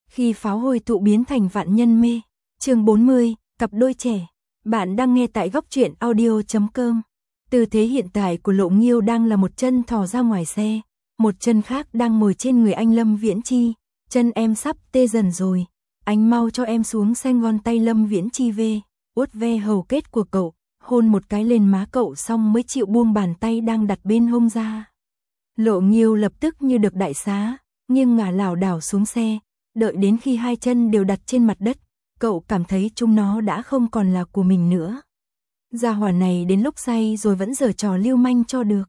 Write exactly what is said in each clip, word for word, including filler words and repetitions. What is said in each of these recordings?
Khi pháo hồi tụ biến thành vạn nhân mê. Chương bốn mươi, cặp đôi trẻ. Bạn đang nghe tại góc truyện audio chấm com. Tư thế hiện tại của Lộ Nghiêu đang là một chân thò ra ngoài xe, một chân khác đang ngồi trên người anh Lâm Viễn Chi. Chân em sắp tê dần rồi, anh mau cho em xuống xe. Ngón tay Lâm Viễn Chi về, uốt ve hầu kết của cậu, hôn một cái lên má cậu xong mới chịu buông bàn tay đang đặt bên hông ra. Lộ Nghiêu lập tức như được đại xá, nghiêng ngả lảo đảo xuống xe, đợi đến khi hai chân đều đặt trên mặt đất, cậu cảm thấy chúng nó đã không còn là của mình nữa. Gia hỏa này đến lúc say rồi vẫn giở trò lưu manh cho được.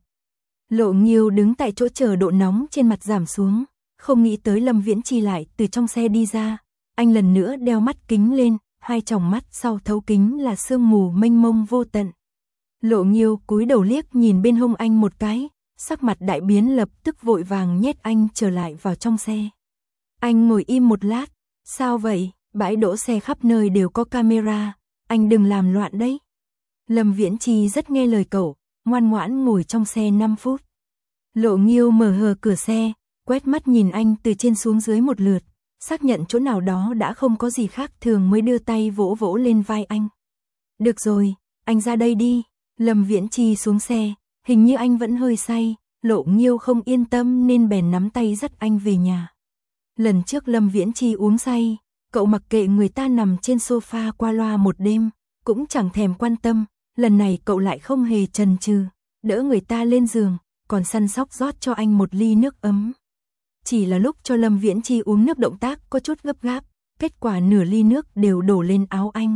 Lộ Nghiêu đứng tại chỗ chờ độ nóng trên mặt giảm xuống, không nghĩ tới Lâm Viễn Chi lại từ trong xe đi ra. Anh lần nữa đeo mắt kính lên, hai tròng mắt sau thấu kính là sương mù mênh mông vô tận. Lộ Nghiêu cúi đầu liếc nhìn bên hông anh một cái, sắc mặt đại biến, lập tức vội vàng nhét anh trở lại vào trong xe. Anh ngồi im một lát, sao vậy? Bãi đỗ xe khắp nơi đều có camera, anh đừng làm loạn đấy. Lâm Viễn Chi rất nghe lời cậu, ngoan ngoãn ngồi trong xe năm phút. Lộ Nghiêu mở hờ cửa xe, quét mắt nhìn anh từ trên xuống dưới một lượt, xác nhận chỗ nào đó đã không có gì khác thường mới đưa tay vỗ vỗ lên vai anh. Được rồi, anh ra đây đi. Lâm Viễn Chi xuống xe, hình như anh vẫn hơi say, Lộ Nghiêu không yên tâm nên bèn nắm tay dắt anh về nhà. Lần trước Lâm Viễn Chi uống say, cậu mặc kệ người ta nằm trên sofa qua loa một đêm, cũng chẳng thèm quan tâm. Lần này cậu lại không hề chần chừ, đỡ người ta lên giường, còn săn sóc rót cho anh một ly nước ấm. Chỉ là lúc cho Lâm Viễn Chi uống nước động tác có chút gấp gáp, kết quả nửa ly nước đều đổ lên áo anh.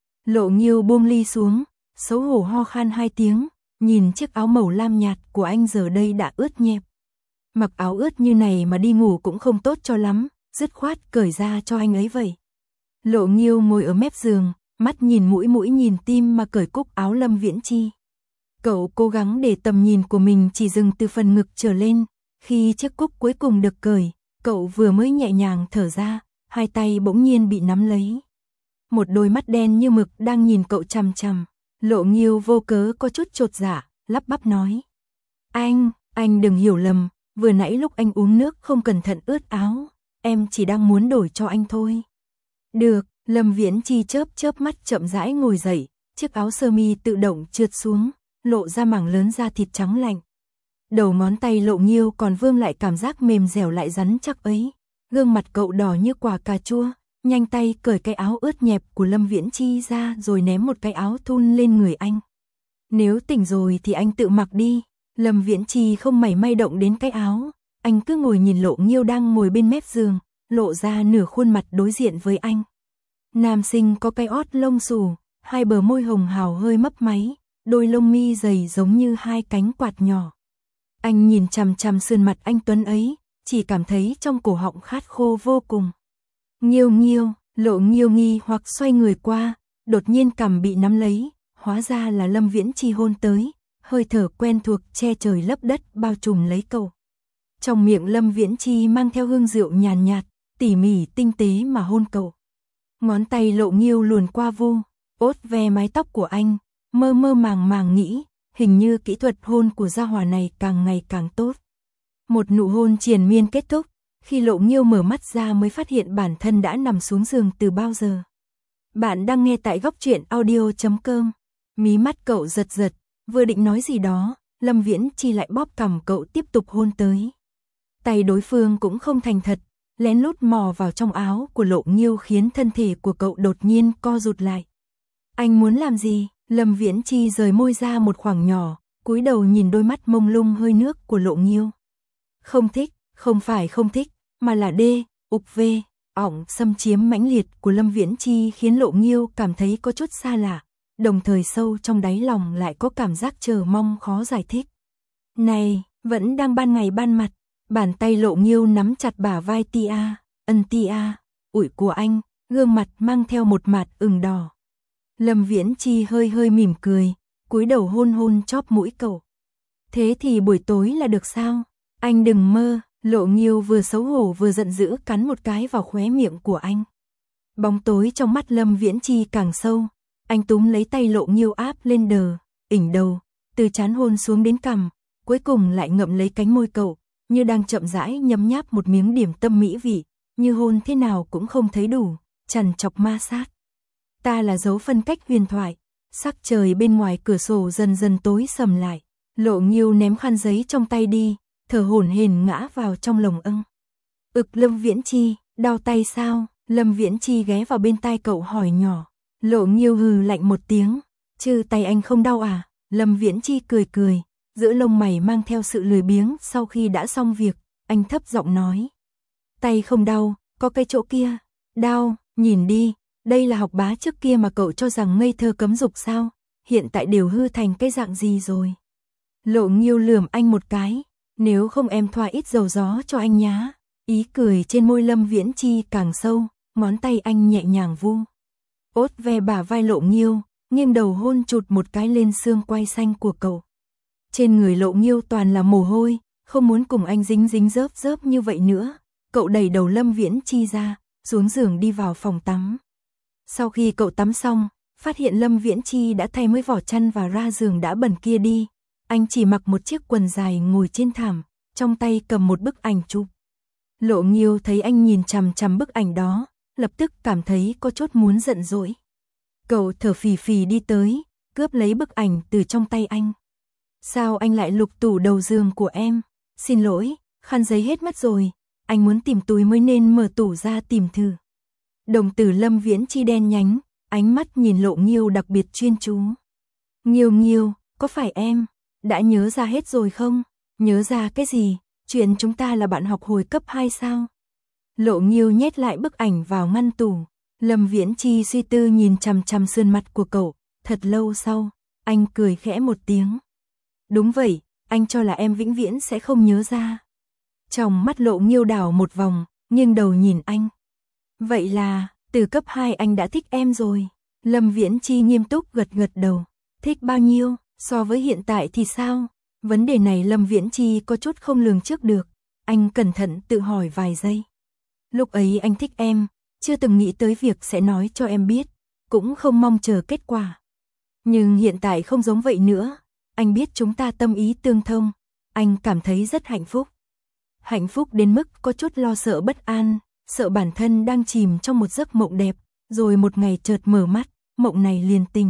Lộ Nghiêu buông ly xuống, xấu hổ ho khan hai tiếng, nhìn chiếc áo màu lam nhạt của anh giờ đây đã ướt nhẹp. Mặc áo ướt như này mà đi ngủ cũng không tốt cho lắm, dứt khoát cởi ra cho anh ấy vậy. Lộ Nghiêu ngồi ở mép giường, mắt nhìn mũi mũi nhìn tim mà cởi cúc áo Lâm Viễn Chi. Cậu cố gắng để tầm nhìn của mình chỉ dừng từ phần ngực trở lên. Khi chiếc cúc cuối cùng được cởi, cậu vừa mới nhẹ nhàng thở ra, hai tay bỗng nhiên bị nắm lấy. Một đôi mắt đen như mực đang nhìn cậu chằm chằm. Lộ Nghiêu vô cớ có chút chột dạ, lắp bắp nói: Anh, anh đừng hiểu lầm, vừa nãy lúc anh uống nước không cẩn thận ướt áo, em chỉ đang muốn đổi cho anh thôi. Được. Lâm Viễn Chi chớp chớp mắt chậm rãi ngồi dậy, chiếc áo sơ mi tự động trượt xuống, lộ ra mảng lớn da thịt trắng lạnh. Đầu ngón tay Lộ Nghiêu còn vương lại cảm giác mềm dẻo lại rắn chắc ấy. Gương mặt cậu đỏ như quả cà chua, nhanh tay cởi cái áo ướt nhẹp của Lâm Viễn Chi ra rồi ném một cái áo thun lên người anh. Nếu tỉnh rồi thì anh tự mặc đi. Lâm Viễn Chi không mảy may động đến cái áo, anh cứ ngồi nhìn Lộ Nghiêu đang ngồi bên mép giường, lộ ra nửa khuôn mặt đối diện với anh. Nam sinh có cái ót lông xù, hai bờ môi hồng hào hơi mấp máy, đôi lông mi dày giống như hai cánh quạt nhỏ. Anh nhìn chằm chằm sườn mặt anh tuấn ấy, chỉ cảm thấy trong cổ họng khát khô vô cùng. Nghiêu Nghiêu, Lộ Nghiêu nghi hoặc xoay người qua, đột nhiên cằm bị nắm lấy, hóa ra là Lâm Viễn Chi hôn tới, hơi thở quen thuộc che trời lấp đất bao trùm lấy cậu. Trong miệng Lâm Viễn Chi mang theo hương rượu nhàn nhạt, tỉ mỉ tinh tế mà hôn cậu. Ngón tay Lộ Nghiêu luồn qua vu, ốt ve mái tóc của anh, mơ mơ màng màng nghĩ, hình như kỹ thuật hôn của gia hỏa này càng ngày càng tốt. Một nụ hôn triền miên kết thúc, khi Lộ Nghiêu mở mắt ra mới phát hiện bản thân đã nằm xuống giường từ bao giờ. Bạn đang nghe tại góc truyện audio chấm com. Mí mắt cậu giật giật, vừa định nói gì đó, Lâm Viễn Chi lại bóp cằm cậu tiếp tục hôn tới. Tay đối phương cũng không thành thật, lén lút mò vào trong áo của Lộ Nghiêu khiến thân thể của cậu đột nhiên co rụt lại. Anh muốn làm gì? Lâm Viễn Chi rời môi ra một khoảng nhỏ, cúi đầu nhìn đôi mắt mông lung hơi nước của Lộ Nghiêu. Không thích, không phải không thích, mà là đê, ục vê, ỏng xâm chiếm mãnh liệt của Lâm Viễn Chi khiến Lộ Nghiêu cảm thấy có chút xa lạ, đồng thời sâu trong đáy lòng lại có cảm giác chờ mong khó giải thích. Này, vẫn đang ban ngày ban mặt. Bàn tay Lộ Nghiêu nắm chặt bả vai Tia, ân Tia, ủi của anh, gương mặt mang theo một mạt ửng đỏ. Lâm Viễn Chi hơi hơi mỉm cười, cúi đầu hôn hôn chóp mũi cậu. Thế thì buổi tối là được sao? Anh đừng mơ. Lộ Nghiêu vừa xấu hổ vừa giận dữ cắn một cái vào khóe miệng của anh. Bóng tối trong mắt Lâm Viễn Chi càng sâu, anh túm lấy tay Lộ Nghiêu áp lên đờ, ỉnh đầu, từ trán hôn xuống đến cằm, cuối cùng lại ngậm lấy cánh môi cậu, như đang chậm rãi nhấm nháp một miếng điểm tâm mỹ vị, như hôn thế nào cũng không thấy đủ, trằn trọc ma sát. Ta là dấu phân cách huyền thoại. Sắc trời bên ngoài cửa sổ dần dần tối sầm lại. Lộ Nghiêu ném khăn giấy trong tay đi, thở hổn hển ngã vào trong lồng âng. Ực Lâm Viễn Chi, đau tay sao? Lâm Viễn Chi ghé vào bên tai cậu hỏi nhỏ. Lộ Nghiêu hừ lạnh một tiếng, chứ tay anh không đau à? Lâm Viễn Chi cười cười, giữa lông mày mang theo sự lười biếng. Sau khi đã xong việc, anh thấp giọng nói. Tay không đau, có cái chỗ kia. Đau, nhìn đi, đây là học bá trước kia mà cậu cho rằng ngây thơ cấm dục sao? Hiện tại đều hư thành cái dạng gì rồi? Lộ Nghiêu lườm anh một cái, nếu không em thoa ít dầu gió cho anh nhá. Ý cười trên môi Lâm Viễn Chi càng sâu, ngón tay anh nhẹ nhàng vu. Ốt ve bả vai Lộ Nghiêu, nghiêng đầu hôn chụt một cái lên xương quai xanh của cậu. Trên người Lộ Nghiêu toàn là mồ hôi, không muốn cùng anh dính dính dớp dớp như vậy nữa. Cậu đẩy đầu Lâm Viễn Chi ra, xuống giường đi vào phòng tắm. Sau khi cậu tắm xong, phát hiện Lâm Viễn Chi đã thay mới vỏ chăn và ra giường đã bẩn kia đi. Anh chỉ mặc một chiếc quần dài ngồi trên thảm, trong tay cầm một bức ảnh chụp. Lộ Nghiêu thấy anh nhìn chằm chằm bức ảnh đó, lập tức cảm thấy có chút muốn giận dỗi. Cậu thở phì phì đi tới, cướp lấy bức ảnh từ trong tay anh. Sao anh lại lục tủ đầu giường của em? Xin lỗi, khăn giấy hết mất rồi, anh muốn tìm túi mới nên mở tủ ra tìm thử. Đồng tử Lâm Viễn Chi đen nhánh, ánh mắt nhìn Lộ Nghiêu đặc biệt chuyên chú. Nghiêu Nghiêu, có phải em đã nhớ ra hết rồi không? Nhớ ra cái gì? Chuyện chúng ta là bạn học hồi cấp hai sao? Lộ Nghiêu nhét lại bức ảnh vào ngăn tủ. Lâm Viễn Chi suy tư nhìn chằm chằm sườn mặt của cậu, thật lâu sau, anh cười khẽ một tiếng. Đúng vậy, anh cho là em vĩnh viễn sẽ không nhớ ra. Trong mắt Lộ Nghiêu đảo một vòng, nghiêng đầu nhìn anh. Vậy là, từ cấp hai anh đã thích em rồi. Lâm Viễn Chi nghiêm túc gật gật đầu. Thích bao nhiêu, so với hiện tại thì sao? Vấn đề này Lâm Viễn Chi có chút không lường trước được. Anh cẩn thận tự hỏi vài giây. Lúc ấy anh thích em, chưa từng nghĩ tới việc sẽ nói cho em biết, cũng không mong chờ kết quả. Nhưng hiện tại không giống vậy nữa. Anh biết chúng ta tâm ý tương thông. Anh cảm thấy rất hạnh phúc. Hạnh phúc đến mức có chút lo sợ bất an, sợ bản thân đang chìm trong một giấc mộng đẹp, rồi một ngày chợt mở mắt, mộng này liền tỉnh.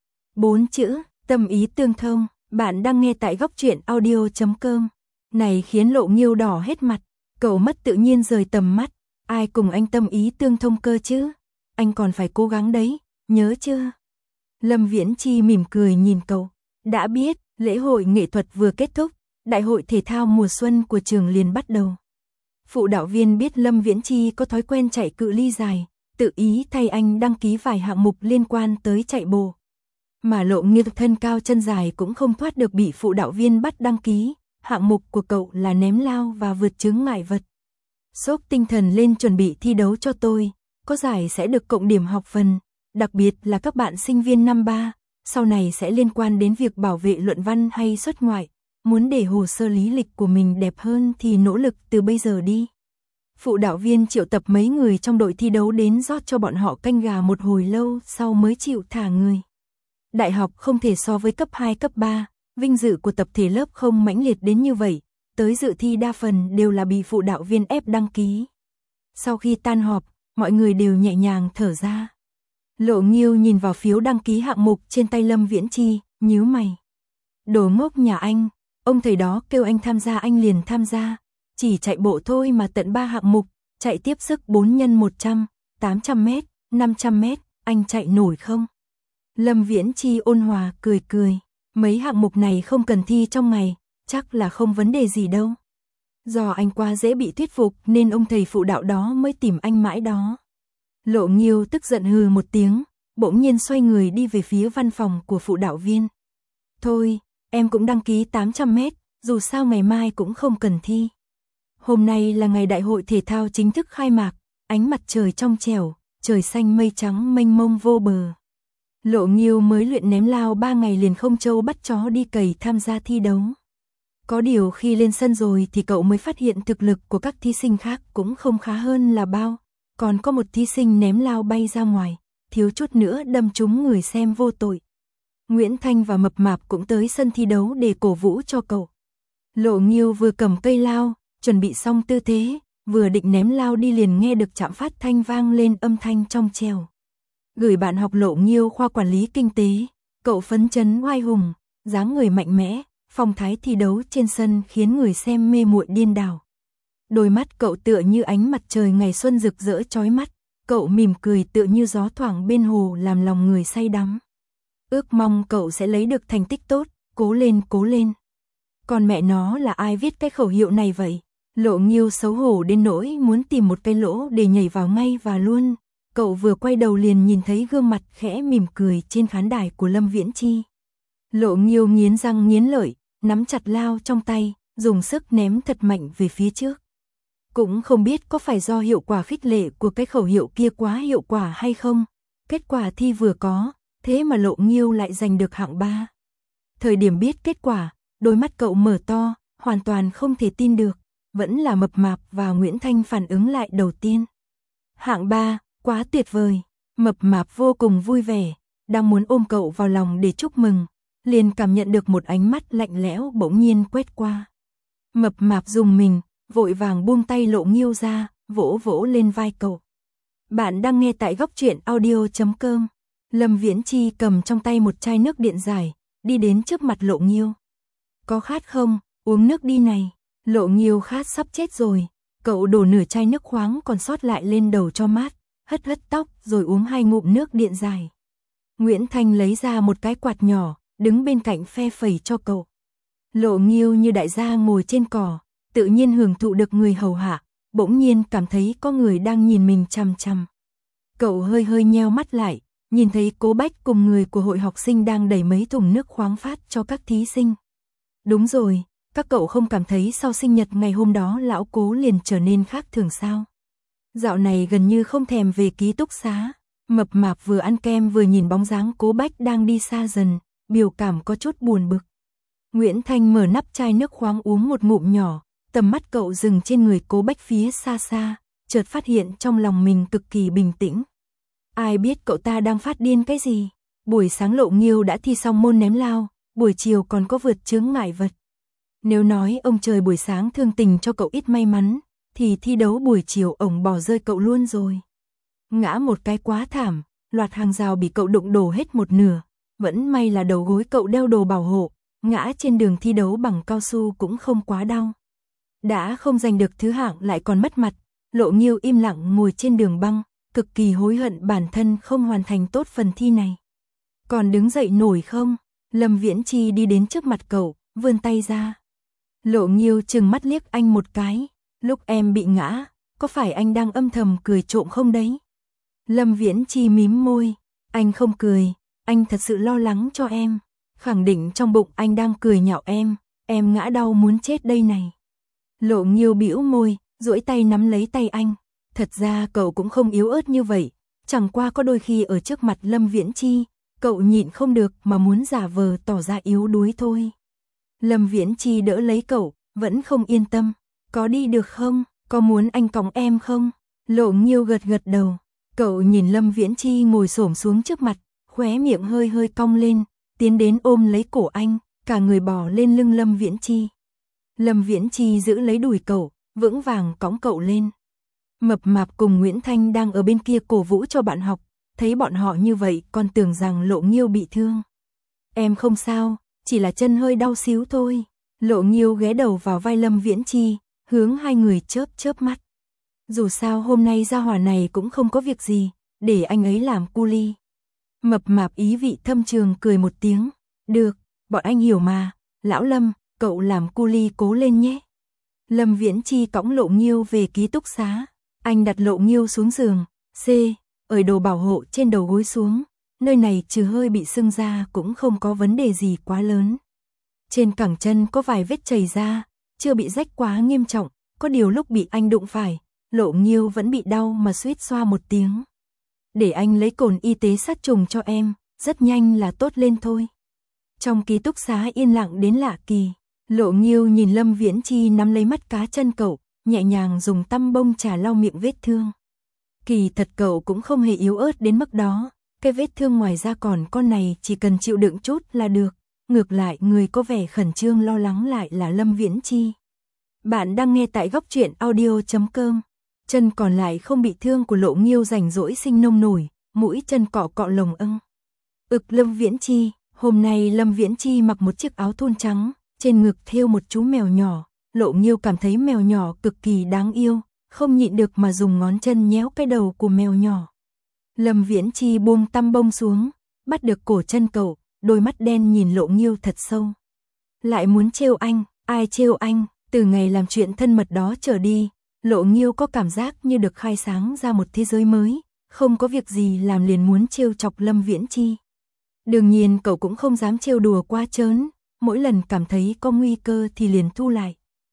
Bốn chữ, tâm ý tương thông, bạn đang nghe tại góc truyện audio chấm com. Này khiến Lộ Nghiêu đỏ hết mặt, cậu mất tự nhiên rời tầm mắt, ai cùng anh tâm ý tương thông cơ chứ? Anh còn phải cố gắng đấy, nhớ chưa? Lâm Viễn Chi mỉm cười nhìn cậu, đã biết, lễ hội nghệ thuật vừa kết thúc, đại hội thể thao mùa xuân của trường liền bắt đầu. Phụ đạo viên biết Lâm Viễn Chi có thói quen chạy cự ly dài, tự ý thay anh đăng ký vài hạng mục liên quan tới chạy bộ. Mà Lộ Nghiêu thân cao chân dài cũng không thoát được bị phụ đạo viên bắt đăng ký, hạng mục của cậu là ném lao và vượt chướng ngại vật. Xốc tinh thần lên chuẩn bị thi đấu cho tôi, có giải sẽ được cộng điểm học phần, đặc biệt là các bạn sinh viên năm ba, sau này sẽ liên quan đến việc bảo vệ luận văn hay xuất ngoại. Muốn để hồ sơ lý lịch của mình đẹp hơn thì nỗ lực từ bây giờ đi. Phụ đạo viên triệu tập mấy người trong đội thi đấu đến rót cho bọn họ canh gà một hồi lâu sau mới chịu thả người. Đại học không thể so với cấp hai cấp ba, vinh dự của tập thể lớp không mãnh liệt đến như vậy, tới dự thi đa phần đều là bị phụ đạo viên ép đăng ký. Sau khi tan họp, mọi người đều nhẹ nhàng thở ra. Lộ Nghiêu nhìn vào phiếu đăng ký hạng mục trên tay Lâm Viễn Chi, nhíu mày. Đồ ngốc nhà anh. Ông thầy đó kêu anh tham gia anh liền tham gia, chỉ chạy bộ thôi mà tận ba hạng mục, chạy tiếp sức bốn nhân một trăm, tám trăm mét, năm trăm mét, anh chạy nổi không? Lâm Viễn Chi ôn hòa cười cười, mấy hạng mục này không cần thi trong ngày, chắc là không vấn đề gì đâu. Do anh quá dễ bị thuyết phục nên ông thầy phụ đạo đó mới tìm anh mãi đó. Lộ Nghiêu tức giận hừ một tiếng, bỗng nhiên xoay người đi về phía văn phòng của phụ đạo viên. Thôi, em cũng đăng ký tám trăm mét, dù sao ngày mai cũng không cần thi. Hôm nay là ngày đại hội thể thao chính thức khai mạc, ánh mặt trời trong trẻo, trời xanh mây trắng mênh mông vô bờ. Lộ Nghiêu mới luyện ném lao ba ngày liền không trâu bắt chó đi cày tham gia thi đấu. Có điều khi lên sân rồi thì cậu mới phát hiện thực lực của các thí sinh khác cũng không khá hơn là bao. Còn có một thí sinh ném lao bay ra ngoài, thiếu chút nữa đâm trúng người xem vô tội. Nguyễn Thanh và Mập Mạp cũng tới sân thi đấu để cổ vũ cho cậu. Lộ Nghiêu vừa cầm cây lao, chuẩn bị xong tư thế, vừa định ném lao đi liền nghe được trạm phát thanh vang lên âm thanh trong trẻo. Gửi bạn học Lộ Nghiêu khoa quản lý kinh tế, cậu phấn chấn oai hùng, dáng người mạnh mẽ, phong thái thi đấu trên sân khiến người xem mê muội điên đảo. Đôi mắt cậu tựa như ánh mặt trời ngày xuân rực rỡ chói mắt, cậu mỉm cười tựa như gió thoảng bên hồ làm lòng người say đắm. Ước mong cậu sẽ lấy được thành tích tốt, cố lên cố lên. Còn mẹ nó là ai viết cái khẩu hiệu này vậy? Lộ Nghiêu xấu hổ đến nỗi muốn tìm một cái lỗ để nhảy vào ngay và luôn. Cậu vừa quay đầu liền nhìn thấy gương mặt khẽ mỉm cười trên khán đài của Lâm Viễn Chi. Lộ Nghiêu nghiến răng nghiến lợi, nắm chặt lao trong tay, dùng sức ném thật mạnh về phía trước. Cũng không biết có phải do hiệu quả khích lệ của cái khẩu hiệu kia quá hiệu quả hay không. Kết quả thi vừa có, thế mà Lộ Nghiêu lại giành được hạng ba. Thời điểm biết kết quả, đôi mắt cậu mở to, hoàn toàn không thể tin được, vẫn là Mập Mạp và Nguyễn Thanh phản ứng lại đầu tiên. Hạng ba, quá tuyệt vời. Mập Mạp vô cùng vui vẻ, đang muốn ôm cậu vào lòng để chúc mừng, liền cảm nhận được một ánh mắt lạnh lẽo bỗng nhiên quét qua. Mập Mạp rùng mình, vội vàng buông tay Lộ Nghiêu ra, vỗ vỗ lên vai cậu. Bạn đang nghe tại góc truyện audio chấm com. Lâm Viễn Chi cầm trong tay một chai nước điện giải, đi đến trước mặt Lộ Nghiêu. Có khát không? Uống nước đi này. Lộ Nghiêu khát sắp chết rồi, cậu đổ nửa chai nước khoáng còn sót lại lên đầu cho mát, hất hất tóc rồi uống hai ngụm nước điện giải. Nguyễn Thanh lấy ra một cái quạt nhỏ, đứng bên cạnh phe phẩy cho cậu. Lộ Nghiêu như đại gia ngồi trên cỏ, tự nhiên hưởng thụ được người hầu hạ, bỗng nhiên cảm thấy có người đang nhìn mình chằm chằm. Cậu hơi hơi nheo mắt lại, nhìn thấy Cố Bách cùng người của hội học sinh đang đẩy mấy thùng nước khoáng phát cho các thí sinh. Đúng rồi, các cậu không cảm thấy sau sinh nhật ngày hôm đó lão Cố liền trở nên khác thường sao? Dạo này gần như không thèm về ký túc xá. Mập Mạp vừa ăn kem vừa nhìn bóng dáng Cố Bách đang đi xa dần, biểu cảm có chút buồn bực. Nguyễn Thanh mở nắp chai nước khoáng uống một ngụm nhỏ, tầm mắt cậu dừng trên người Cố Bách phía xa xa, chợt phát hiện trong lòng mình cực kỳ bình tĩnh. Ai biết cậu ta đang phát điên cái gì? Buổi sáng Lộ Nghiêu đã thi xong môn ném lao, buổi chiều còn có vượt chướng ngại vật. Nếu nói ông trời buổi sáng thương tình cho cậu ít may mắn, thì thi đấu buổi chiều ổng bỏ rơi cậu luôn rồi. Ngã một cái quá thảm, loạt hàng rào bị cậu đụng đổ hết một nửa, vẫn may là đầu gối cậu đeo đồ bảo hộ, ngã trên đường thi đấu bằng cao su cũng không quá đau. Đã không giành được thứ hạng lại còn mất mặt, Lộ Nghiêu im lặng ngồi trên đường băng, cực kỳ hối hận bản thân không hoàn thành tốt phần thi này. Còn đứng dậy nổi không? Lâm Viễn Chi đi đến trước mặt cậu, vươn tay ra. Lộ Nghiêu trừng mắt liếc anh một cái, lúc em bị ngã, có phải anh đang âm thầm cười trộm không đấy? Lâm Viễn Chi mím môi, anh không cười, anh thật sự lo lắng cho em, khẳng định trong bụng anh đang cười nhạo em, em ngã đau muốn chết đây này. Lộ Nghiêu bĩu môi, duỗi tay nắm lấy tay anh, thật ra cậu cũng không yếu ớt như vậy, chẳng qua có đôi khi ở trước mặt Lâm Viễn Chi, cậu nhịn không được mà muốn giả vờ tỏ ra yếu đuối thôi. Lâm Viễn Chi đỡ lấy cậu, vẫn không yên tâm, có đi được không, có muốn anh cõng em không? Lộ Nghiêu gật gật đầu, cậu nhìn Lâm Viễn Chi ngồi xổm xuống trước mặt, khóe miệng hơi hơi cong lên, tiến đến ôm lấy cổ anh, cả người bò lên lưng Lâm Viễn Chi. Lâm Viễn Chi giữ lấy đùi cậu, vững vàng cõng cậu lên. Mập Mạp cùng Nguyễn Thanh đang ở bên kia cổ vũ cho bạn học, thấy bọn họ như vậy còn tưởng rằng Lộ Nghiêu bị thương. Em không sao, chỉ là chân hơi đau xíu thôi. Lộ Nghiêu ghé đầu vào vai Lâm Viễn Chi, hướng hai người chớp chớp mắt. Dù sao hôm nay gia hỏa này cũng không có việc gì, để anh ấy làm cu li. Mập Mạp ý vị thâm trường cười một tiếng. Được, bọn anh hiểu mà, lão Lâm, cậu làm cu li cố lên nhé. Lâm Viễn Chi cõng Lộ Nghiêu về ký túc xá, anh đặt Lộ Nghiêu xuống giường, C, ởi đồ bảo hộ trên đầu gối xuống, nơi này trừ hơi bị sưng ra cũng không có vấn đề gì quá lớn. Trên cẳng chân có vài vết chảy ra, chưa bị rách quá nghiêm trọng, có điều lúc bị anh đụng phải, Lộ Nghiêu vẫn bị đau mà suýt xoa một tiếng. Để anh lấy cồn y tế sát trùng cho em, rất nhanh là tốt lên thôi. Trong ký túc xá yên lặng đến lạ kỳ, Lộ Nghiêu nhìn Lâm Viễn Chi nắm lấy mắt cá chân cậu, nhẹ nhàng dùng tăm bông trà lau miệng vết thương. Kỳ thật cậu cũng không hề yếu ớt đến mức đó, cái vết thương ngoài da còn con này chỉ cần chịu đựng chút là được. Ngược lại người có vẻ khẩn trương lo lắng lại là Lâm Viễn Chi. Bạn đang nghe tại góc truyện audio chấm com. Chân còn lại không bị thương của Lộ Nghiêu rảnh rỗi sinh nông nổi, mũi chân cọ cọ lồng ưng. Ực Lâm Viễn Chi, hôm nay Lâm Viễn Chi mặc một chiếc áo thun trắng, trên ngực thêu một chú mèo nhỏ. Lộ Nghiêu cảm thấy mèo nhỏ cực kỳ đáng yêu, không nhịn được mà dùng ngón chân nhéo cái đầu của mèo nhỏ. Lâm Viễn Chi buông tăm bông xuống, bắt được cổ chân cậu, đôi mắt đen nhìn Lộ Nghiêu thật sâu. Lại muốn trêu anh, ai trêu anh? Từ ngày làm chuyện thân mật đó trở đi, Lộ Nghiêu có cảm giác như được khai sáng ra một thế giới mới, không có việc gì làm liền muốn trêu chọc Lâm Viễn Chi. Đương nhiên cậu cũng không dám trêu đùa quá trớn, mỗi lần cảm thấy có nguy cơ thì liền thu lại.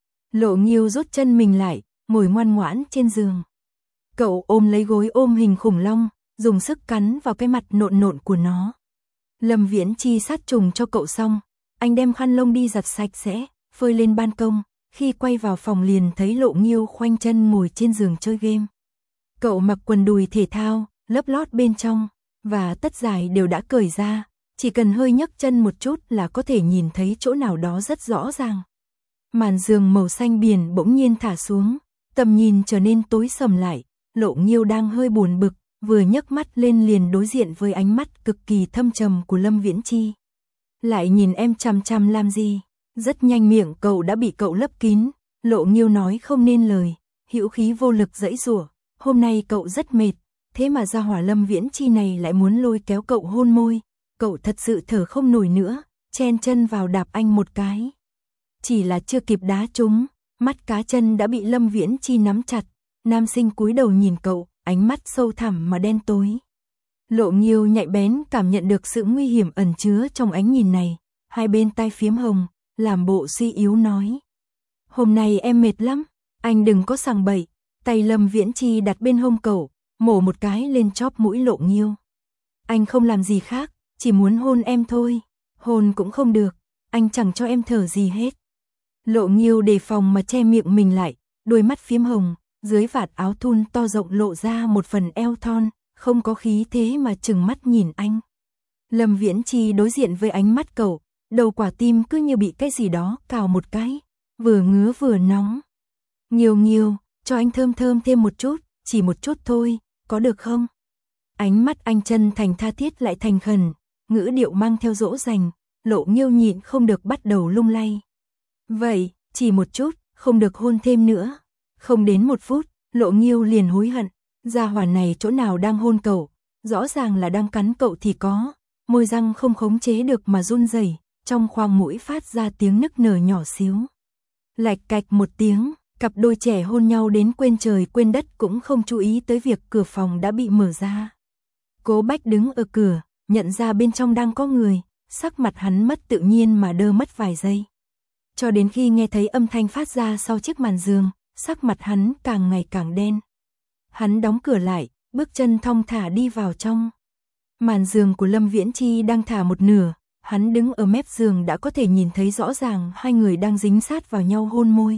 Lộ Nghiêu rút chân mình lại, ngồi ngoan ngoãn trên giường. Cậu ôm lấy gối ôm hình khủng long, dùng sức cắn vào cái mặt nộn nộn của nó. Lâm Viễn Chi sát trùng cho cậu xong, anh đem khăn lông đi giặt sạch sẽ, phơi lên ban công. Khi quay vào phòng liền thấy Lộ Nghiêu khoanh chân ngồi trên giường chơi game. Cậu mặc quần đùi thể thao, lớp lót bên trong, và tất dài đều đã cởi ra, chỉ cần hơi nhấc chân một chút là có thể nhìn thấy chỗ nào đó rất rõ ràng. Màn giường màu xanh biển bỗng nhiên thả xuống, tầm nhìn trở nên tối sầm lại, Lộ Nghiêu đang hơi buồn bực, vừa nhấc mắt lên liền đối diện với ánh mắt cực kỳ thâm trầm của Lâm Viễn Chi. Lại nhìn em chằm chằm làm gì? Rất nhanh miệng cậu đã bị cậu lấp kín, Lộ Nghiêu nói không nên lời, hữu khí vô lực giãy giụa. Hôm nay cậu rất mệt, thế mà gia hỏa Lâm Viễn Chi này lại muốn lôi kéo cậu hôn môi, cậu thật sự thở không nổi nữa, chen chân vào đạp anh một cái. Chỉ là chưa kịp đá trúng, mắt cá chân đã bị Lâm Viễn Chi nắm chặt, nam sinh cúi đầu nhìn cậu, ánh mắt sâu thẳm mà đen tối. Lộ Nghiêu nhạy bén cảm nhận được sự nguy hiểm ẩn chứa trong ánh nhìn này, hai bên tai phiếm hồng. Làm bộ suy yếu nói. Hôm nay em mệt lắm, anh đừng có sằng bậy. Tay Lâm Viễn Chi đặt bên hông cậu, mổ một cái lên chóp mũi Lộ Nghiêu. Anh không làm gì khác, chỉ muốn hôn em thôi. Hôn cũng không được, anh chẳng cho em thở gì hết. Lộ Nghiêu đề phòng mà che miệng mình lại, đôi mắt phiếm hồng, dưới vạt áo thun to rộng lộ ra một phần eo thon, không có khí thế mà trừng mắt nhìn anh. Lâm Viễn Chi đối diện với ánh mắt cậu. Đầu quả tim cứ như bị cái gì đó cào một cái, vừa ngứa vừa nóng. Nghiêu Nghiêu, cho anh thơm thơm thêm một chút, chỉ một chút thôi, có được không? Ánh mắt anh chân thành tha thiết lại thành khẩn, ngữ điệu mang theo dỗ dành, Lộ Nghiêu nhịn không được bắt đầu lung lay. Vậy, chỉ một chút, không được hôn thêm nữa. Không đến một phút, Lộ Nghiêu liền hối hận, gia hỏa này chỗ nào đang hôn cậu, rõ ràng là đang cắn cậu thì có, môi răng không khống chế được mà run rẩy. Trong khoang mũi phát ra tiếng nức nở nhỏ xíu. Lạch cạch một tiếng, cặp đôi trẻ hôn nhau đến quên trời quên đất cũng không chú ý tới việc cửa phòng đã bị mở ra. Cố Bách đứng ở cửa, nhận ra bên trong đang có người, sắc mặt hắn mất tự nhiên mà đơ mất vài giây. Cho đến khi nghe thấy âm thanh phát ra sau chiếc màn giường, sắc mặt hắn càng ngày càng đen. Hắn đóng cửa lại, bước chân thong thả đi vào trong. Màn giường của Lâm Viễn Chi đang thả một nửa. Hắn đứng ở mép giường đã có thể nhìn thấy rõ ràng hai người đang dính sát vào nhau hôn môi.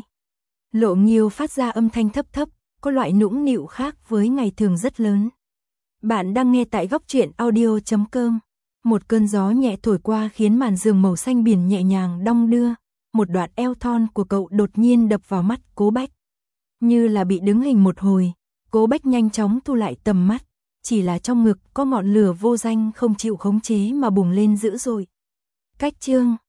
Lộ Nghiêu phát ra âm thanh thấp thấp, có loại nũng nịu khác với ngày thường rất lớn. Bạn đang nghe tại góc truyện audio chấm com. Một cơn gió nhẹ thổi qua khiến màn giường màu xanh biển nhẹ nhàng đong đưa. Một đoạn eo thon của cậu đột nhiên đập vào mắt Cố Bách. Như là bị đứng hình một hồi, Cố Bách nhanh chóng thu lại tầm mắt. Chỉ là trong ngực có ngọn lửa vô danh không chịu khống chế mà bùng lên dữ dội. Cách chương